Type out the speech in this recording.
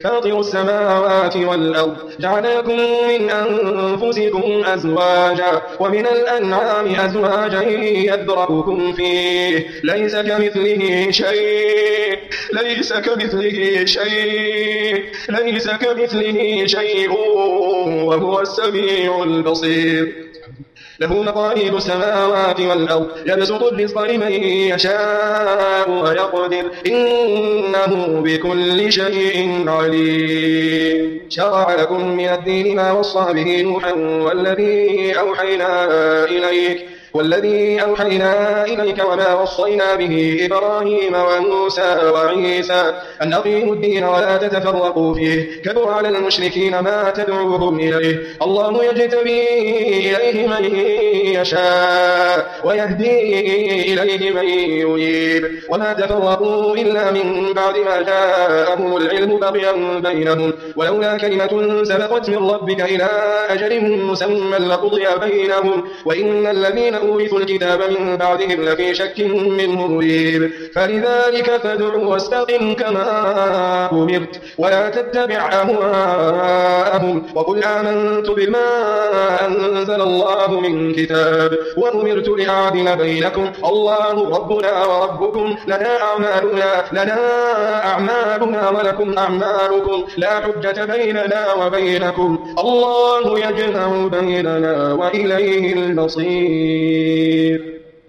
فاطر السماوات والأرض جعل لكم من أنفسكم أزواجا ومن الأنعام أزواجا يذرأكم فيه ليس كمثله شيء وهو السميع البصير. له مقاليد السماوات والأرض يبسط الرزق لمن يشاء ويقدر إنه بكل شيء عليم. شرع لكم من الدين ما وصى به نوحا والذي أوحينا إليك وما وصينا به إبراهيم وموسى وعيسى أن أقيموا الدين ولا تتفرقوا فيه كبر على المشركين ما تدعوهم إليه الله يجتبي إليه من يشاء ويهدي إليه من ينيب وما تفرقوا إلا من بعد ما جاءهم العلم بغيا بينهم ولولا كلمة سبقت من ربك إلى أجل مسمى لقضي بينهم وإن الذين أورثوا الكتاب من بعدهم لفي شك منه مريب. فلذلك فادع واستقم كما أمرت ولا تتبع أهواءهم وقل آمنت بما أنزل الله من كتاب وأمرت لأعدل بينكم الله ربنا وربكم لنا أعمالنا ولكم أعمالكم لا حجة بيننا وبينكم الله يجمع بيننا وإليه المصير.